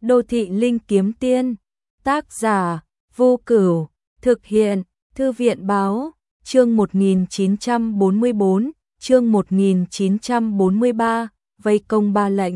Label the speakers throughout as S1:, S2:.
S1: Đô thị linh kiếm tiên, tác giả, Vô Cửu, thực hiện, Thư viện báo, chương 1944, chương 1943, vây công Ba Lệnh.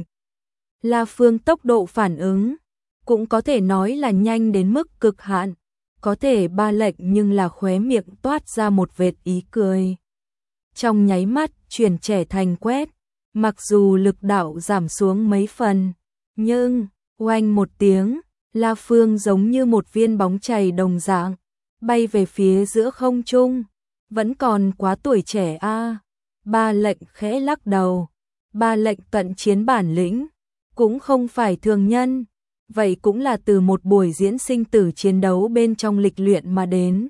S1: La Phương tốc độ phản ứng, cũng có thể nói là nhanh đến mức cực hạn, có thể Ba Lệnh nhưng là khóe miệng toát ra một vệt ý cười. Trong nháy mắt, chuyển trẻ thành quét, mặc dù lực đạo giảm xuống mấy phần, nhưng, oanh một tiếng, La Phương giống như một viên bóng chày đồng dạng, bay về phía giữa không trung, vẫn còn quá tuổi trẻ a. Ba Lệnh khẽ lắc đầu, Ba Lệnh cận chiến bản lĩnh, cũng không phải thường nhân, vậy cũng là từ một buổi diễn sinh tử chiến đấu bên trong lịch luyện mà đến.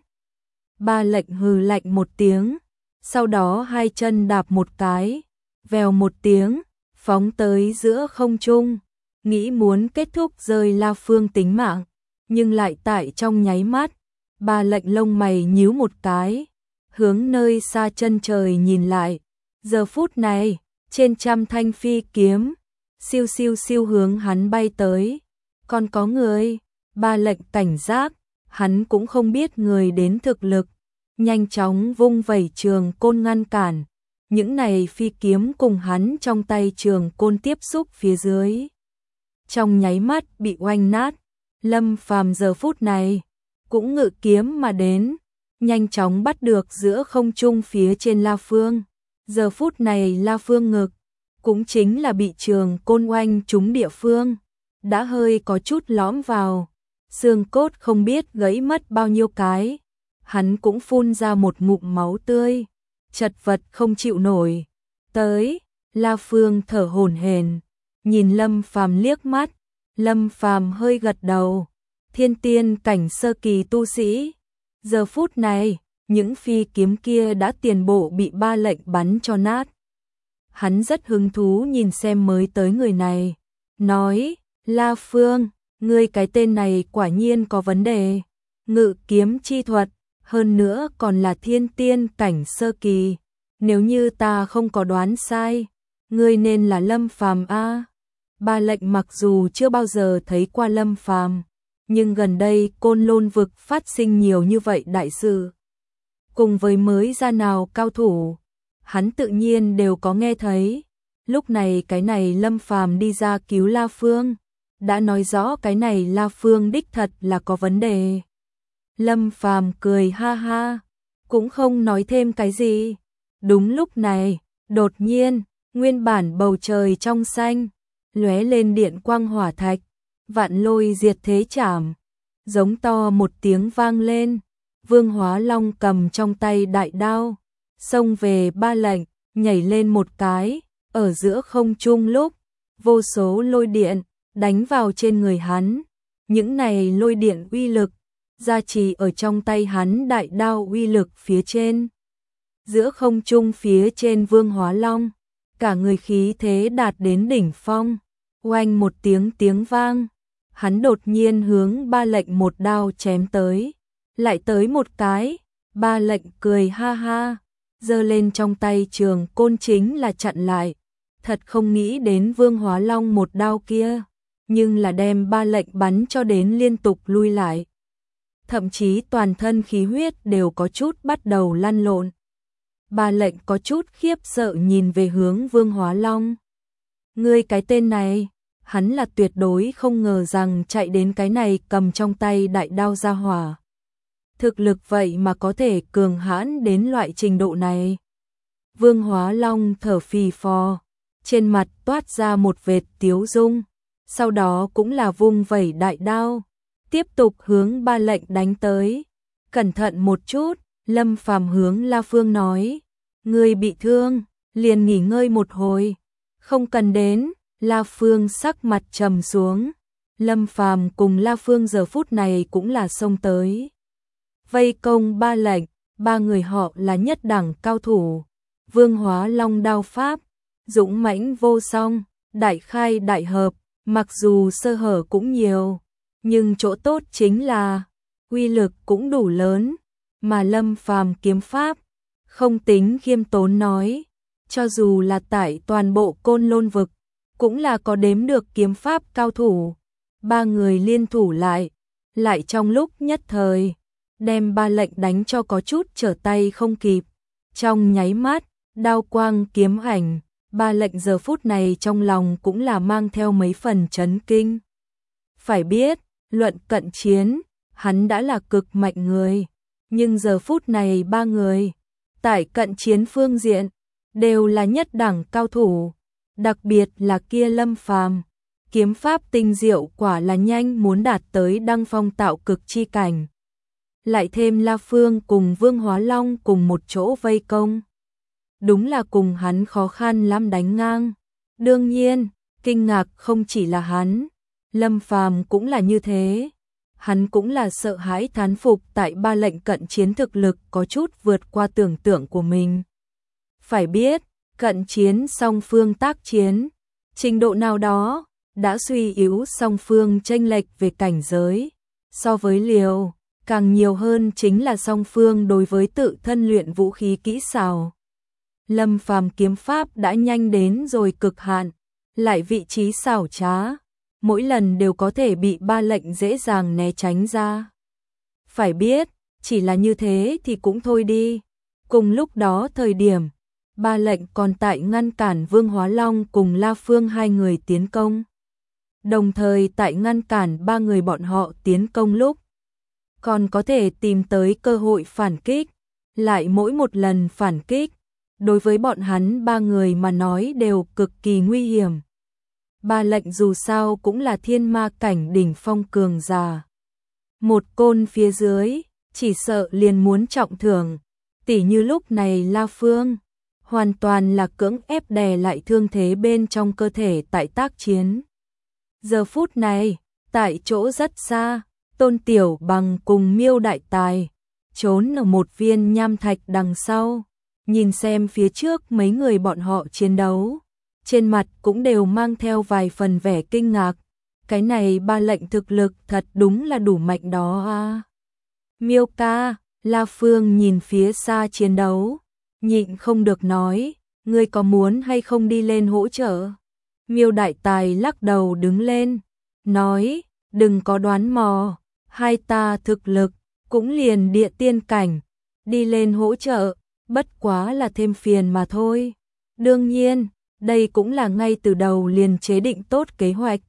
S1: Ba Lệnh hừ lạnh một tiếng, sau đó hai chân đạp một cái, vèo một tiếng, phóng tới giữa không trung, nghĩ muốn kết thúc rơi La Phương tính mạng, nhưng lại tại trong nháy mắt, Ba Lệnh lông mày nhíu một cái, hướng nơi xa chân trời nhìn lại. Giờ phút này, trên trăm thanh phi kiếm, siêu siêu siêu hướng hắn bay tới. Còn có người, Ba Lệnh cảnh giác, hắn cũng không biết người đến thực lực, nhanh chóng vung vẩy trường côn ngăn cản. Những này phi kiếm cùng hắn trong tay trường côn tiếp xúc phía dưới, trong nháy mắt bị oanh nát. Lâm Phàm giờ phút này cũng ngự kiếm mà đến, nhanh chóng bắt được giữa không trung phía trên La Phương. Giờ phút này La Phương ngực, cũng chính là bị trường côn oanh trúng địa phương, đã hơi có chút lõm vào, xương cốt không biết gãy mất bao nhiêu cái. Hắn cũng phun ra một ngụm máu tươi, chật vật không chịu nổi. Tới, La Phương thở hổn hển, nhìn Lâm Phàm liếc mắt, Lâm Phàm hơi gật đầu. Thiên tiên cảnh sơ kỳ tu sĩ. Giờ phút này, những phi kiếm kia đã tiền bộ bị Ba Lệnh bắn cho nát. Hắn rất hứng thú nhìn xem mới tới người này, nói, La Phương, ngươi cái tên này quả nhiên có vấn đề. Ngự kiếm chi thuật, hơn nữa còn là thiên tiên cảnh sơ kỳ. Nếu như ta không có đoán sai, ngươi nên là Lâm Phàm a. Ba Lệnh mặc dù chưa bao giờ thấy qua Lâm Phàm, nhưng gần đây Côn Lôn vực phát sinh nhiều như vậy đại sự, cùng với mới ra nào cao thủ, hắn tự nhiên đều có nghe thấy. Lúc này cái này Lâm Phàm đi ra cứu La Phương, đã nói rõ cái này La Phương đích thật là có vấn đề. Lâm Phàm cười ha ha, cũng không nói thêm cái gì. Đúng lúc này, đột nhiên, nguyên bản bầu trời trong xanh, lóe lên điện quang hỏa thạch, vạn lôi diệt thế trảm, giống to một tiếng vang lên. Vương Hóa Long cầm trong tay đại đao, xông về Ba Lệnh, nhảy lên một cái, ở giữa không trung lúc, vô số lôi điện đánh vào trên người hắn. Những này lôi điện uy lực gia trì ở trong tay hắn đại đao uy lực phía trên. Giữa không trung phía trên Vương Hóa Long, cả người khí thế đạt đến đỉnh phong, oanh một tiếng vang, hắn đột nhiên hướng Ba Lệnh một đao chém tới, lại tới một cái. Ba Lệnh cười ha ha, giơ lên trong tay trường côn chính là chặn lại. Thật không nghĩ đến Vương Hóa Long một đao kia, nhưng là đem Ba Lệnh bắn cho đến liên tục lui lại, thậm chí toàn thân khí huyết đều có chút bắt đầu lăn lộn. Ba Lệnh có chút khiếp sợ nhìn về hướng Vương Hóa Long. Ngươi cái tên này, hắn là tuyệt đối không ngờ rằng chạy đến cái này cầm trong tay đại đao ra hỏa. Thực lực vậy mà có thể cường hãn đến loại trình độ này. Vương Hóa Long thở phì phò, trên mặt toát ra một vệt tiếu dung, sau đó cũng là vung vẩy đại đao, tiếp tục hướng Ba Lệnh đánh tới. Cẩn thận một chút, Lâm Phàm hướng La Phương nói, ngươi bị thương, liền nghỉ ngơi một hồi, không cần đến. La Phương sắc mặt trầm xuống, Lâm Phàm cùng La Phương giờ phút này cũng là xông tới, vây công Ba Lệnh. Ba người họ là nhất đẳng cao thủ, Vương Hóa Long đao pháp dũng mãnh vô song, đại khai đại hợp, mặc dù sơ hở cũng nhiều, nhưng chỗ tốt chính là uy lực cũng đủ lớn. Mà Lâm Phàm kiếm pháp, không tính khiêm tốn nói, cho dù là tại toàn bộ Côn Lôn vực, cũng là có đếm được kiếm pháp cao thủ. ba người liên thủ lại trong lúc nhất thời, đem ba lệnh đánh cho có chút trở tay không kịp. Trong nháy mắt, đao quang kiếm ảnh, ba lệnh giờ phút này trong lòng cũng là mang theo mấy phần chấn kinh. Phải biết, luận cận chiến, hắn đã là cực mạnh người, nhưng giờ phút này ba người, tại cận chiến phương diện, đều là nhất đẳng cao thủ, đặc biệt là kia Lâm Phàm, kiếm pháp tinh diệu quả là nhanh muốn đạt tới đăng phong tạo cực chi cảnh. Lại thêm La Phương cùng Vương Hóa Long cùng một chỗ vây công. Đúng là cùng hắn khó khăn lắm đánh ngang. Đương nhiên, kinh ngạc không chỉ là hắn, Lâm Phàm cũng là như thế. Hắn cũng là sợ hãi thán phục tại ba lệnh cận chiến thực lực có chút vượt qua tưởng tượng của mình. Phải biết, cận chiến song phương tác chiến, trình độ nào đó, đã suy yếu song phương chênh lệch về cảnh giới. So với liều, càng nhiều hơn chính là song phương đối với tự thân luyện vũ khí kỹ xảo. Lâm Phàm kiếm pháp đã nhanh đến rồi cực hạn, lại vị trí xảo trá, mỗi lần đều có thể bị ba lệnh dễ dàng né tránh ra. Phải biết, chỉ là như thế thì cũng thôi đi. Cùng lúc đó thời điểm, ba lệnh còn tại ngăn cản Vương Hóa Long cùng La Phương hai người tiến công. Đồng thời tại ngăn cản ba người bọn họ tiến công lúc, còn có thể tìm tới cơ hội phản kích, lại mỗi một lần phản kích, đối với bọn hắn ba người mà nói đều cực kỳ nguy hiểm. Ba lệnh dù sao cũng là thiên ma cảnh đỉnh phong cường giả. Một côn phía dưới, chỉ sợ liền muốn trọng thưởng, tỉ như lúc này La Phương, hoàn toàn là cưỡng ép đè lại thương thế bên trong cơ thể tại tác chiến. Giờ phút này, tại chỗ rất xa, Tôn Tiểu Bằng cùng Miêu Đại Tài, trốn ở một viên nham thạch đằng sau, nhìn xem phía trước mấy người bọn họ chiến đấu. Trên mặt cũng đều mang theo vài phần vẻ kinh ngạc. Cái này ba lệnh thực lực thật đúng là đủ mạnh đó à. Miêu ca, La Phương nhìn phía xa chiến đấu, nhịn không được nói, ngươi có muốn hay không đi lên hỗ trợ? Miêu Đại Tài lắc đầu đứng lên, nói, đừng có đoán mò, hai ta thực lực, cũng liền địa tiên cảnh, đi lên hỗ trợ, bất quá là thêm phiền mà thôi. Đương nhiên, đây cũng là ngay từ đầu liền chế định tốt kế hoạch.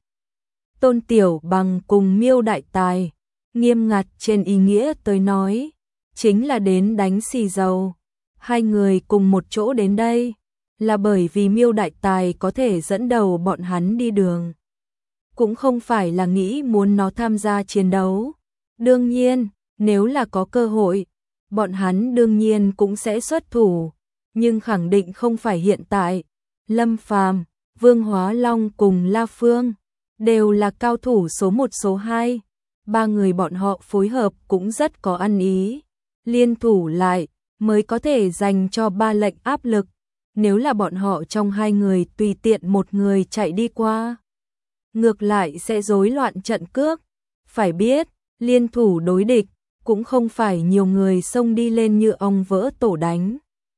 S1: Tôn Tiểu Bằng cùng Miêu Đại Tài, nghiêm ngặt trên ý nghĩa tới nói, chính là đến đánh xì dầu. Hai người cùng một chỗ đến đây, là bởi vì Miêu Đại Tài có thể dẫn đầu bọn hắn đi đường. Cũng không phải là nghĩ muốn nó tham gia chiến đấu. Đương nhiên, nếu là có cơ hội, bọn hắn đương nhiên cũng sẽ xuất thủ, nhưng khẳng định không phải hiện tại. Lâm Phàm, Vương Hóa Long cùng La Phương đều là cao thủ số 1 số 2, ba người bọn họ phối hợp cũng rất có ăn ý, liên thủ lại mới có thể dành cho ba lệnh áp lực. Nếu là bọn họ trong hai người tùy tiện một người chạy đi qua, ngược lại sẽ rối loạn trận cước. Phải biết, liên thủ đối địch cũng không phải nhiều người xông đi lên như ong vỡ tổ đánh.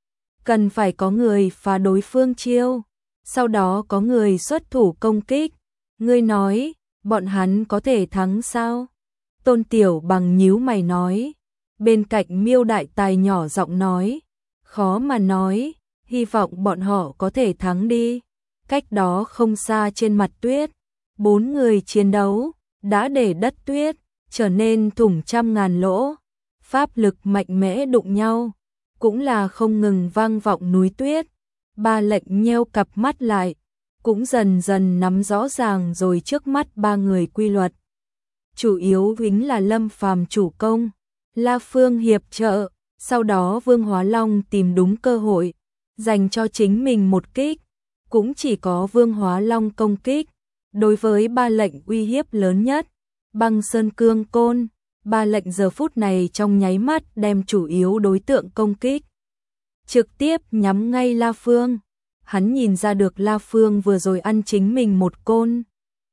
S1: Cần phải có người phá đối phương chiêu, sau đó có người xuất thủ công kích. Ngươi nói, bọn hắn có thể thắng sao? Tôn Tiểu Bằng nhíu mày nói. Bên cạnh Miêu Đại Tài nhỏ giọng nói, khó mà nói, hy vọng bọn họ có thể thắng đi. Cách đó không xa trên mặt tuyết, 4 người chiến đấu, đã để đất tuyết trở nên thủng trăm ngàn lỗ. Pháp lực mạnh mẽ đụng nhau, cũng là không ngừng vang vọng núi tuyết. Ba lệnh nheo cặp mắt lại, cũng dần dần nắm rõ ràng rồi trước mắt ba người quy luật. Chủ yếu chính là Lâm Phàm chủ công, La Phương hiệp trợ, sau đó Vương Hóa Long tìm đúng cơ hội, dành cho chính mình một kích. Cũng chỉ có Vương Hóa Long công kích, đối với ba lệnh uy hiếp lớn nhất, Băng Sơn Cương Côn. Ba lệnh giờ phút này trong nháy mắt đem chủ yếu đối tượng công kích trực tiếp nhắm ngay La Phương. Hắn nhìn ra được La Phương vừa rồi ăn chính mình một côn,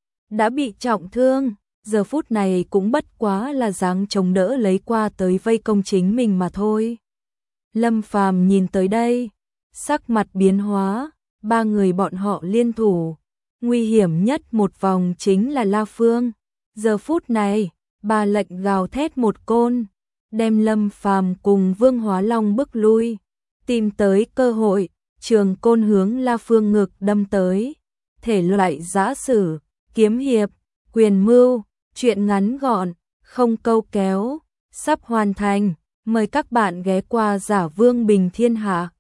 S1: đã bị trọng thương, giờ phút này cũng bất quá là dáng chống đỡ lấy qua tới vây công chính mình mà thôi. Lâm Phàm nhìn tới đây, sắc mặt biến hóa, ba người bọn họ liên thủ, nguy hiểm nhất một vòng chính là La Phương, Giờ phút này, bà lệnh gào thét một côn, đem Lâm Phàm cùng Vương Hóa Long bức lui, tìm tới cơ hội, trường côn hướng La Phương ngực đâm tới. Thể loại giã sử, kiếm hiệp, quyền mưu, truyện ngắn gọn, không câu kéo, sắp hoàn thành. Mời các bạn ghé qua Giả Vương Bình Thiên Hạ.